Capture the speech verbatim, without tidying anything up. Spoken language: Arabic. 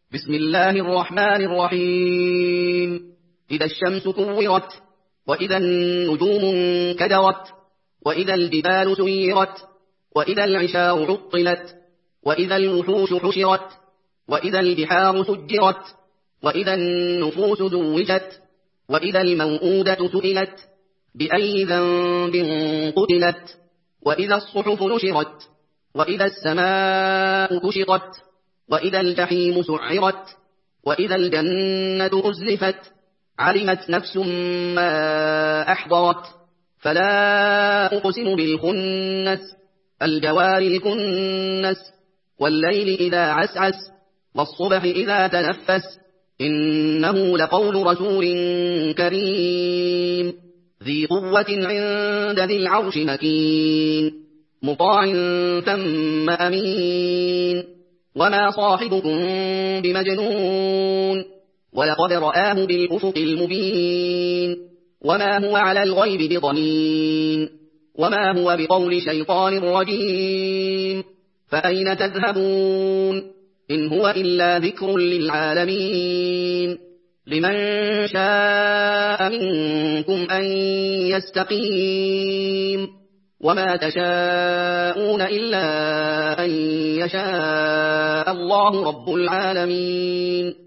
بسم الله الرحمن الرحيم. إذا الشمس كورت، وإذا النجوم انكدرت، وإذا الجبال سيرت، وإذا العشار عطلت، وإذا الوحوش حشرت، وإذا البحار سجرت، وإذا النفوس زوجت، وإذا الموءودة سئلت بأي ذنب قتلت، وإذا الصحف نشرت، وإذا السماء كشطت، وإذا الجحيم سعرت، وإذا الجنة أزلفت، علمت نفس ما أحضرت. فلا أقسم بالخنس، الجوار الكنس، والليل إذا عسعس، والصبح إذا تنفس، إنه لقول رسول كريم ذي قوة عند ذي العرش مكين، مطاع ثم أمين. وما صاحبكم بمجنون، ولقد رآه بالأفق المبين. وما هو على الغيب بضنين، وما هو بقول شيطان رجيم. فأين تذهبون؟ إن هو إلا ذكر للعالمين. لمن شاء منكم أن يستقيم، وما تشاءون إلا أن يشاء الله رب العالمين.